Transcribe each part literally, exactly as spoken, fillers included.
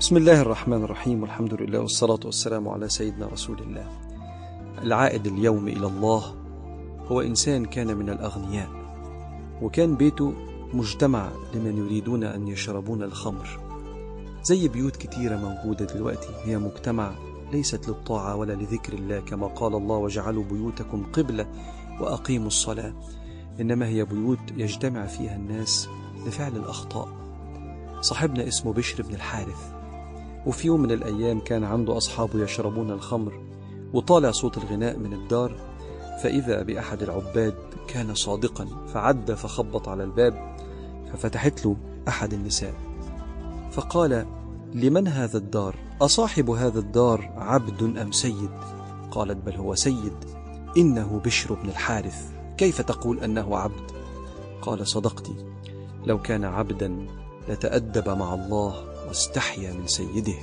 بسم الله الرحمن الرحيم، والحمد لله والصلاة والسلام على سيدنا رسول الله. العائد اليوم إلى الله هو إنسان كان من الأغنياء، وكان بيته مجتمع لمن يريدون أن يشربون الخمر، زي بيوت كتيرة موجودة دلوقتي هي مجتمع ليست للطاعة ولا لذكر الله، كما قال الله: وجعلوا بيوتكم قبلة وأقيموا الصلاة، إنما هي بيوت يجتمع فيها الناس لفعل الأخطاء. صاحبنا اسمه بشر بن الحارث، وفي يوم من الأيام كان عنده أصحابه يشربون الخمر، وطالع صوت الغناء من الدار، فإذا بأحد العباد كان صادقا فعد فخبط على الباب، ففتحت له أحد النساء فقال: لمن هذا الدار؟ أصاحب هذا الدار عبد أم سيد؟ قالت: بل هو سيد، إنه بشر بن الحارث، كيف تقول أنه عبد؟ قال: صدقت، لو كان عبدا لتأدب مع الله واستحيا من سيده.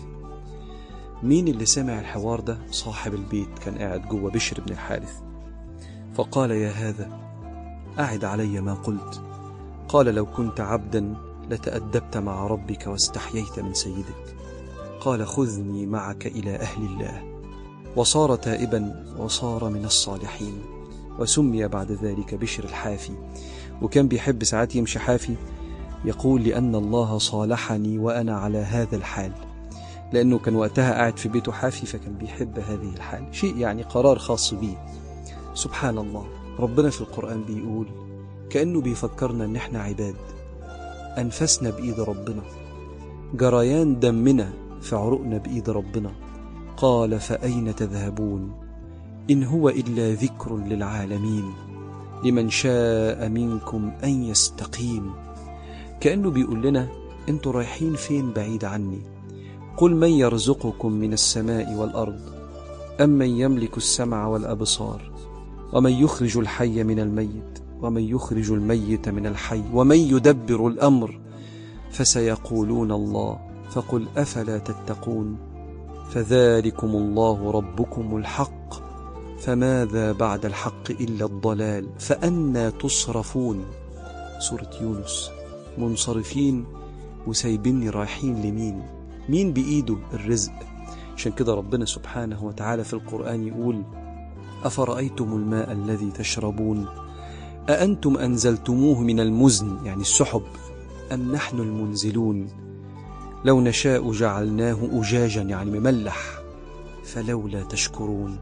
مين اللي سمع الحوار ده؟ صاحب البيت كان قاعد جوه بشر بن الحارث، فقال: يا هذا، أعد علي ما قلت. قال: لو كنت عبدا لتأدبت مع ربك واستحييت من سيدك. قال: خذني معك إلى أهل الله. وصار تائبا وصار من الصالحين، وسمي بعد ذلك بشر الحافي. وكان بيحب ساعات يمشي حافي، يقول: لأن الله صالحني وأنا على هذا الحال، لأنه كان وقتها قاعد في بيته حافي، فكان بيحب هذه الحال، شيء يعني قرار خاص بيه. سبحان الله، ربنا في القرآن بيقول كأنه بيفكرنا إن احنا عباد، أنفسنا بإيد ربنا، جريان دمنا في عروقنا بإيد ربنا. قال: فأين تذهبون إن هو إلا ذكر للعالمين لمن شاء منكم أن يستقيم. كأنه بيقول لنا: انتوا رايحين فين بعيد عني؟ قل: من يرزقكم من السماء والأرض أم من يملك السمع والأبصار ومن يخرج الحي من الميت ومن يخرج الميت من الحي ومن يدبر الأمر؟ فسيقولون الله، فقل: أفلا تتقون؟ فذلكم الله ربكم الحق، فماذا بعد الحق إلا الضلال، فأنى تصرفون. سورة يونس. منصرفين وسايبيني رايحين لمين؟ مين بإيده الرزق؟ عشان كده ربنا سبحانه وتعالى في القرآن يقول: أفرأيتم الماء الذي تشربون أأنتم أنزلتموه من المزن، يعني السحب، أم نحن المنزلون؟ لو نشاء جعلناه أجاجا، يعني مملح، فلولا تشكرون.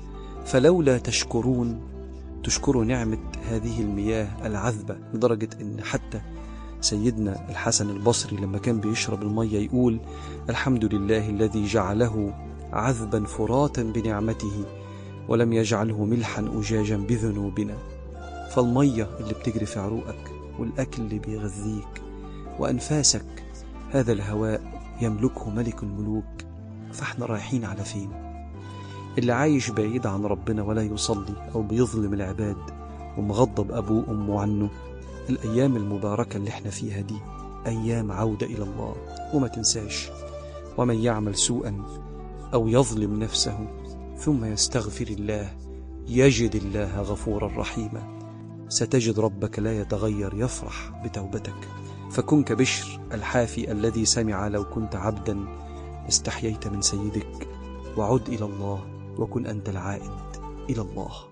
فلولا تشكرون، تشكروا نعمة هذه المياه العذبة، لدرجة أن حتى سيدنا الحسن البصري لما كان بيشرب المية يقول: الحمد لله الذي جعله عذبا فراتا بنعمته ولم يجعله ملحا أجاجا بذنوبنا. فالمية اللي بتجري في عروقك، والأكل اللي بيغذيك، وأنفاسك، هذا الهواء يملكه ملك الملوك. فاحنا رايحين على فين؟ اللي عايش بعيد عن ربنا ولا يصلي أو بيظلم العباد ومغضب أبوه وأمه عنه، الأيام المباركة اللي احنا فيها دي أيام عودة إلى الله. وما تنساش: ومن يعمل سوءا أو يظلم نفسه ثم يستغفر الله يجد الله غفورا رحيما. ستجد ربك لا يتغير، يفرح بتوبتك. فكن كبشر الحافي الذي سمع: لو كنت عبدا استحييت من سيدك، وعد إلى الله، وكن أنت العائد إلى الله.